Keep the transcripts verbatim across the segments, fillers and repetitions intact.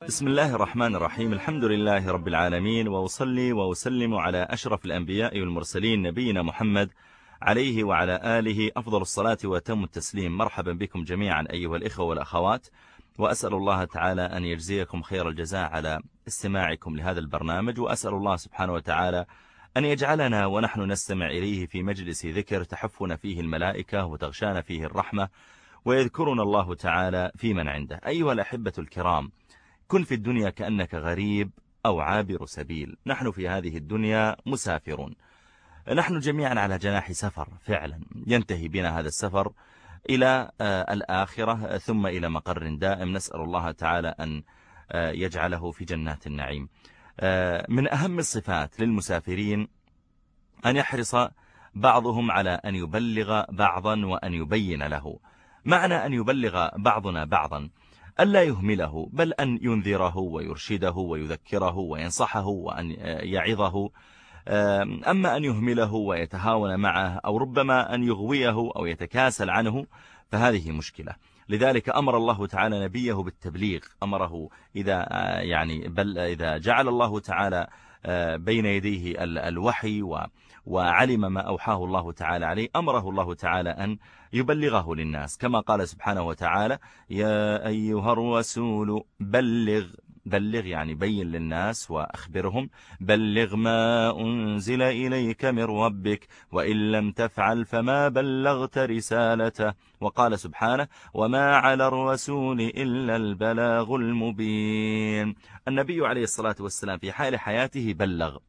بسم الله الرحمن الرحيم. الحمد لله رب العالمين، وأصلي وأسلم على أشرف الأنبياء والمرسلين نبينا محمد عليه وعلى آله أفضل الصلاة وتم التسليم. مرحبا بكم جميعا أيها الإخوة والأخوات، وأسأل الله تعالى أن يجزيكم خير الجزاء على استماعكم لهذا البرنامج، وأسأل الله سبحانه وتعالى أن يجعلنا ونحن نستمع إليه في مجلس ذكر تحفنا فيه الملائكة وتغشانا فيه الرحمة، ويذكرنا الله تعالى في من عنده. أيها الأحبة الكرام، كن في الدنيا كأنك غريب أو عابر سبيل. نحن في هذه الدنيا مسافرون، نحن جميعا على جناح سفر فعلا، ينتهي بنا هذا السفر إلى الآخرة ثم إلى مقر دائم، نسأل الله تعالى أن يجعله في جنات النعيم. من أهم الصفات للمسافرين أن يحرص بعضهم على أن يبلغ بعضا وأن يبين له. معنى أن يبلغ بعضنا بعضا ألا يهمله، بل أن ينذره ويرشده ويذكره وينصحه وأن يعظه. أما أن يهمله ويتهاون معه أو ربما أن يغويه أو يتكاسل عنه فهذه مشكلة. لذلك أمر الله تعالى نبيه بالتبليغ، أمره إذا يعني بل إذا جعل الله تعالى بين يديه الوحي وعلم ما أوحاه الله تعالى عليه، أمره الله تعالى أن يبلغه للناس، كما قال سبحانه وتعالى: يا أيها الرسول بلغ. بلغ يعني بين للناس وأخبرهم، بلغ ما أنزل إليك من ربك وإن لم تفعل فما بلغت رسالته. وقال سبحانه: وما على الرسول إلا البلاغ المبين. النبي عليه الصلاة والسلام في حال حياته بلغ،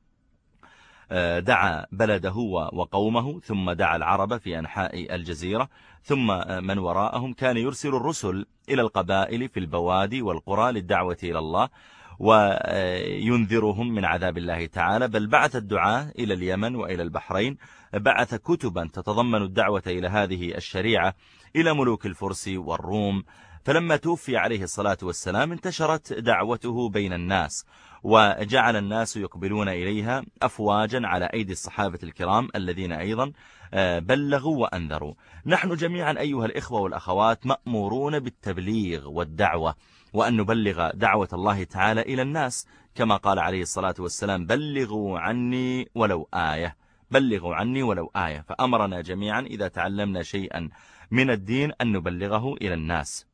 دعا بلده وقومه، ثم دعا العرب في أنحاء الجزيرة، ثم من وراءهم. كان يرسل الرسل إلى القبائل في البوادي والقرى للدعوة إلى الله وينذرهم من عذاب الله تعالى، بل بعث الدعاة إلى اليمن وإلى البحرين، بعث كتبا تتضمن الدعوة إلى هذه الشريعة إلى ملوك الفرس والروم. فلما توفي عليه الصلاة والسلام انتشرت دعوته بين الناس، وجعل الناس يقبلون إليها أفواجا على أيدي الصحابة الكرام الذين أيضا بلغوا وأنذروا. نحن جميعا أيها الإخوة والأخوات مأمورون بالتبليغ والدعوة، وأن نبلغ دعوة الله تعالى إلى الناس، كما قال عليه الصلاة والسلام: بلغوا عني ولو آية، بلغوا عني ولو آية. فأمرنا جميعا إذا تعلمنا شيئا من الدين أن نبلغه إلى الناس.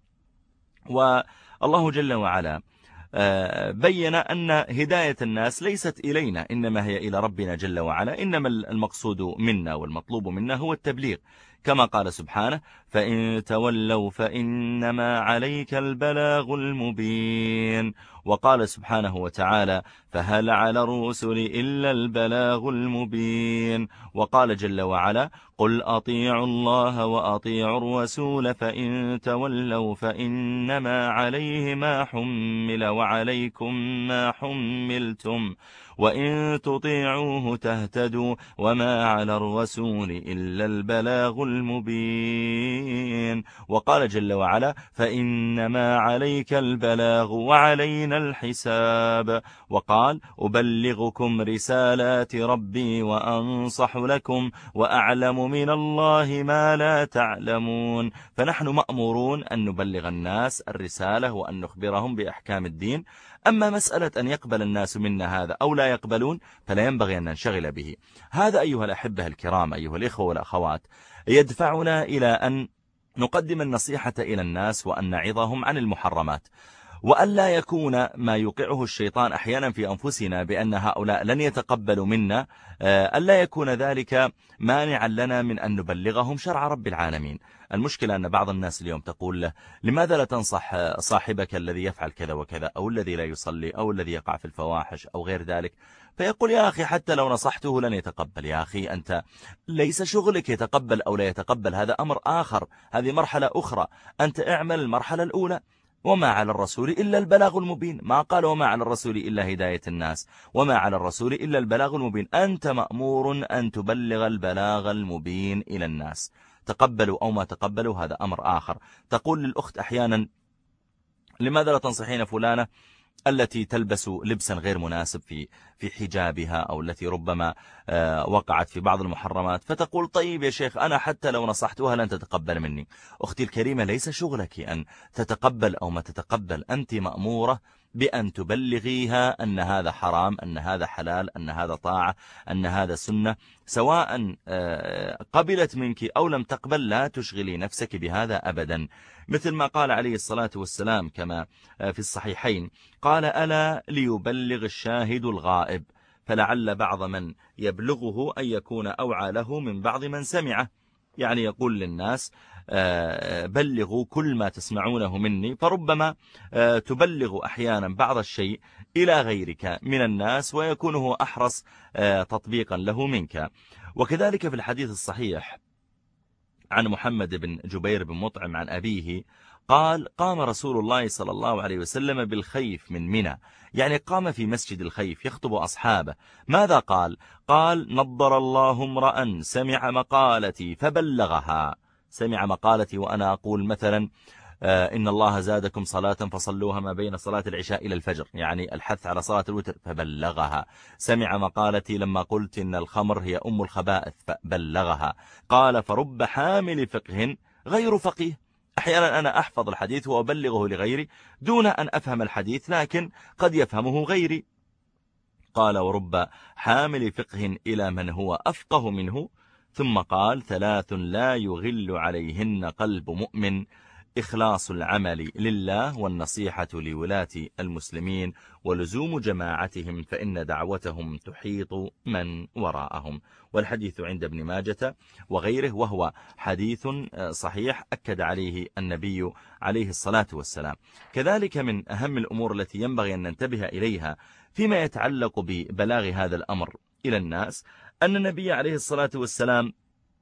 والله جل وعلا بين أن هداية الناس ليست إلينا، إنما هي إلى ربنا جل وعلا، إنما المقصود منا والمطلوب منا هو التبليغ، كما قال سبحانه: فإن تولوا فإنما عليك البلاغ المبين. وقال سبحانه وتعالى: فهل على الرسل إلا البلاغ المبين. وقال جل وعلا: قل أطيعوا الله وأطيعوا الرسول فإن تولوا فإنما عليه ما حمل وعليكم ما حملتم وإن تطيعوه تهتدوا وما على الرسول إلا البلاغ المبين. وقال جل وعلا: فإنما عليك البلاغ وعلينا الحساب. وقال: أبلغكم رسالات ربي وأنصح لكم وأعلم من الله ما لا تعلمون. فنحن مأمورون أن نبلغ الناس الرسالة وأن نخبرهم بأحكام الدين. أما مسألة أن يقبل الناس منا هذا أو لا يقبلون فلا ينبغي أن ننشغل به. هذا أيها الأحبة الكرام أيها الإخوة والأخوات يدفعنا إلى أن نقدم النصيحة إلى الناس وأن نعظهم عن المحرمات، وألا يكون ما يوقعه الشيطان أحيانا في أنفسنا بأن هؤلاء لن يتقبلوا منا، ألا يكون ذلك مانعا لنا من أن نبلغهم شرع رب العالمين. المشكلة أن بعض الناس اليوم تقول له: لماذا لا تنصح صاحبك الذي يفعل كذا وكذا، أو الذي لا يصلي، أو الذي يقع في الفواحش أو غير ذلك؟ فيقول: يا أخي حتى لو نصحته لن يتقبل. يا أخي أنت ليس شغلك يتقبل أو لا يتقبل، هذا أمر آخر، هذه مرحلة أخرى. أنت اعمل المرحلة الأولى. وما على الرسول إلا البلاغ المبين. ما قال وما على الرسول إلا هداية الناس، وما على الرسول إلا البلاغ المبين. أنت مأمور أن تبلغ البلاغ المبين إلى الناس، تقبلوا أو ما تقبلوا هذا أمر آخر. تقول للأخت أحيانا: لماذا لا تنصحين فلانة التي تلبس لبسا غير مناسب في في حجابها، أو التي ربما وقعت في بعض المحرمات؟ فتقول: طيب يا شيخ أنا حتى لو نصحتها لن تتقبل مني. أختي الكريمة، ليس شغلك أن تتقبل أو ما تتقبل، أنت مأمورة بأن تبلغيها أن هذا حرام، أن هذا حلال، أن هذا طاعة، أن هذا سنة، سواء قبلت منك أو لم تقبل. لا تشغلي نفسك بهذا أبدا. مثل ما قال عليه الصلاة والسلام كما في الصحيحين، قال: ألا ليبلغ الشاهد الغائب، فلعل بعض من يبلغه أن يكون أوعى له من بعض من سمعه. يعني يقول للناس: بلغوا كل ما تسمعونه مني، فربما تبلغ أحيانا بعض الشيء إلى غيرك من الناس ويكون هو أحرص تطبيقا له منك. وكذلك في الحديث الصحيح عن محمد بن جبير بن مطعم عن أبيه قال: قام رسول الله صلى الله عليه وسلم بالخيف من منى، يعني قام في مسجد الخيف يخطب أصحابه. ماذا قال؟ قال: نضر الله امرأ سمع مقالتي فبلغها. سمع مقالتي وأنا أقول مثلا إن الله زادكم صلاة فصلوها ما بين صلاة العشاء إلى الفجر، يعني الحث على صلاة الوتر، فبلغها. سمع مقالتي لما قلت إن الخمر هي أم الخبائث، فبلغها. قال: فرب حامل فقه غير فقيه. أحيانا أنا أحفظ الحديث وأبلغه لغيري دون أن أفهم الحديث، لكن قد يفهمه غيري. قال: ورب حامل فقه إلى من هو أفقه منه. ثم قال: ثلاث لا يغل عليهن قلب مؤمن: إخلاص العمل لله، والنصيحة لولاة المسلمين، ولزوم جماعتهم، فإن دعوتهم تحيط من وراءهم. والحديث عند ابن ماجة وغيره، وهو حديث صحيح أكد عليه النبي عليه الصلاة والسلام. كذلك من أهم الأمور التي ينبغي أن ننتبه إليها فيما يتعلق ببلاغ هذا الأمر إلى الناس، أن النبي عليه الصلاة والسلام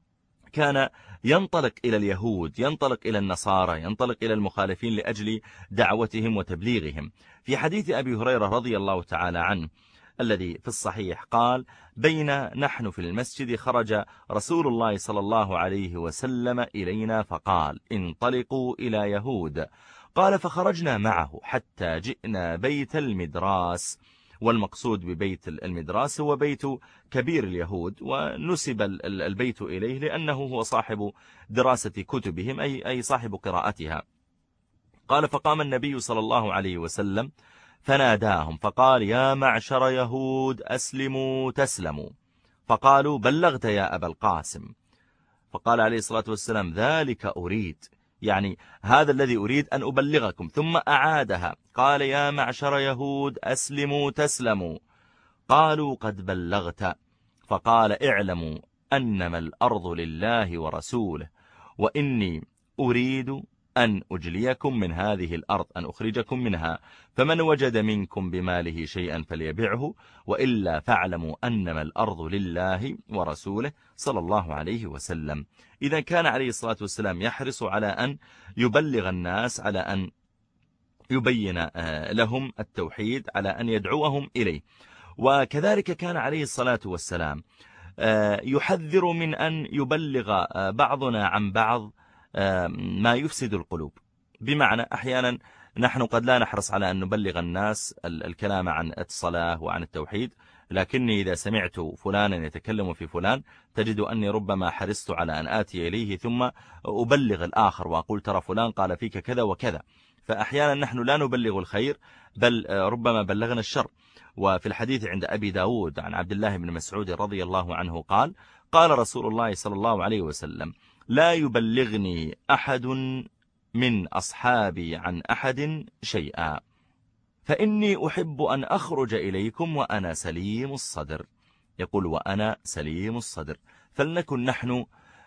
كان ينطلق إلى اليهود، ينطلق إلى النصارى، ينطلق إلى المخالفين لأجل دعوتهم وتبليغهم. في حديث أبي هريرة رضي الله تعالى عنه الذي في الصحيح قال: بين نحن في المسجد خرج رسول الله صلى الله عليه وسلم إلينا فقال: انطلقوا إلى يهود. قال: فخرجنا معه حتى جئنا بيت المدراس. والمقصود ببيت المدراس هو بيت كبير اليهود، ونسب البيت إليه لأنه هو صاحب دراسة كتبهم، أي أي صاحب قراءتها. قال: فقام النبي صلى الله عليه وسلم فناداهم فقال: يا معشر يهود أسلموا تسلموا. فقالوا: بلغت يا أبا القاسم. فقال عليه الصلاة والسلام: ذلك أريد، يعني هذا الذي أريد أن أبلغكم. ثم أعادها، قال: يا معشر يهود أسلموا تسلموا. قالوا: قد بلغت. فقال: اعلموا أنما الأرض لله ورسوله، وإني أريد أن أجليكم من هذه الأرض، أن أخرجكم منها، فمن وجد منكم بماله شيئا فليبعه، وإلا فاعلموا أنما الأرض لله ورسوله صلى الله عليه وسلم. إذا كان عليه الصلاة والسلام يحرص على أن يبلغ الناس، على أن يبين لهم التوحيد، على أن يدعوهم إليه. وكذلك كان عليه الصلاة والسلام يحذر من أن يبلغ بعضنا عن بعض ما يفسد القلوب. بمعنى أحيانا نحن قد لا نحرص على أن نبلغ الناس الكلام عن الصلاة وعن التوحيد، لكني إذا سمعت فلانا يتكلم في فلان تجد أني ربما حرصت على أن آتي إليه ثم أبلغ الآخر وأقول: ترى فلان قال فيك كذا وكذا. فأحيانا نحن لا نبلغ الخير، بل ربما بلغنا الشر. وفي الحديث عند أبي داود عن عبد الله بن مسعود رضي الله عنه قال: قال رسول الله صلى الله عليه وسلم: لا يبلغني أحد من أصحابي عن أحد شيئا، فإني أحب أن أخرج إليكم وأنا سليم الصدر. يقول: وأنا سليم الصدر. فلنكن نحن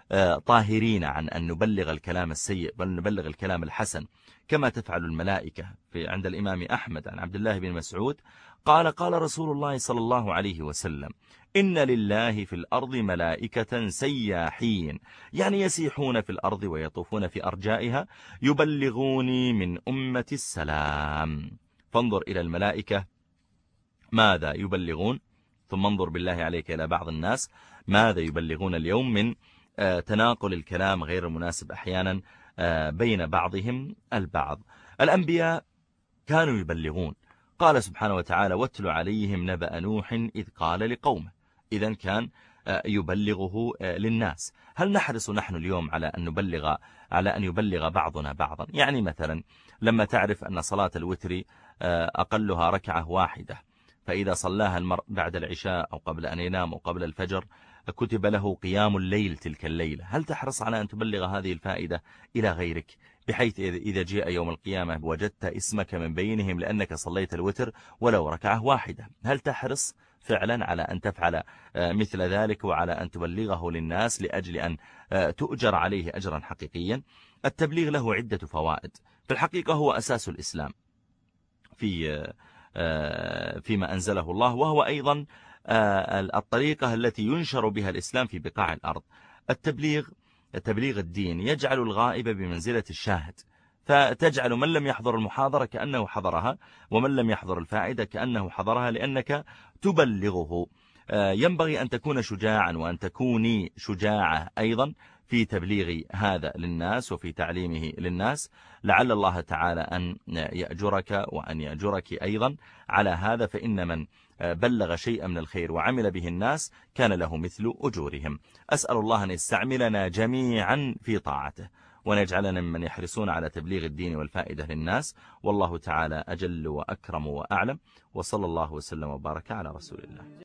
طاهرين عن أن نبلغ الكلام السيء، بل نبلغ الكلام الحسن كما تفعل الملائكة. في عند الإمام أحمد عن عبد الله بن مسعود قال: قال رسول الله صلى الله عليه وسلم: إن لله في الأرض ملائكة سياحين، يعني يسيحون في الأرض ويطوفون في أرجائها، يبلغوني من أمة السلام. فانظر إلى الملائكة ماذا يبلغون، ثم انظر بالله عليك إلى بعض الناس ماذا يبلغون اليوم من تناقل الكلام غير المناسب أحيانا بين بعضهم البعض. الأنبياء كانوا يبلغون. قال سبحانه وتعالى: واتل عليهم نبأ نوح إذ قال لقومه. إذن كان يبلغه للناس. هل نحرص نحن اليوم على أن نبلغ على أن يبلغ بعضنا بعضا؟ يعني مثلا لما تعرف أن صلاة الوتر أقلها ركعة واحدة، فإذا صلاها المرء بعد العشاء أو قبل أن ينام أو قبل الفجر كتب له قيام الليل تلك الليلة. هل تحرص على أن تبلغ هذه الفائدة إلى غيرك، بحيث إذا جاء يوم القيامة وجدت اسمك من بينهم لأنك صليت الوتر ولو ركعة واحدة؟ هل تحرص فعلا على أن تفعل مثل ذلك وعلى أن تبلغه للناس لأجل أن تؤجر عليه أجرا حقيقيا؟ التبليغ له عدة فوائد، في الحقيقة هو أساس الإسلام في فيما أنزله الله، وهو أيضا الطريقة التي ينشر بها الإسلام في بقاع الأرض. التبليغ تبليغ الدين يجعل الغائب بمنزلة الشاهد، فتجعل من لم يحضر المحاضرة كأنه حضرها، ومن لم يحضر الفائدة كأنه حضرها، لأنك تبلغه. ينبغي أن تكون شجاعا وأن تكوني شجاعة أيضا في تبليغ هذا للناس وفي تعليمه للناس، لعل الله تعالى أن يأجرك وأن يأجرك أيضا على هذا، فإن من بلغ شيئا من الخير وعمل به الناس كان له مثل أجورهم. أسأل الله أن يستعملنا جميعا في طاعته، ونجعلنا ممن يحرصون على تبليغ الدين والفائدة للناس، والله تعالى أجل وأكرم وأعلم، وصلى الله وسلم وبارك على رسول الله.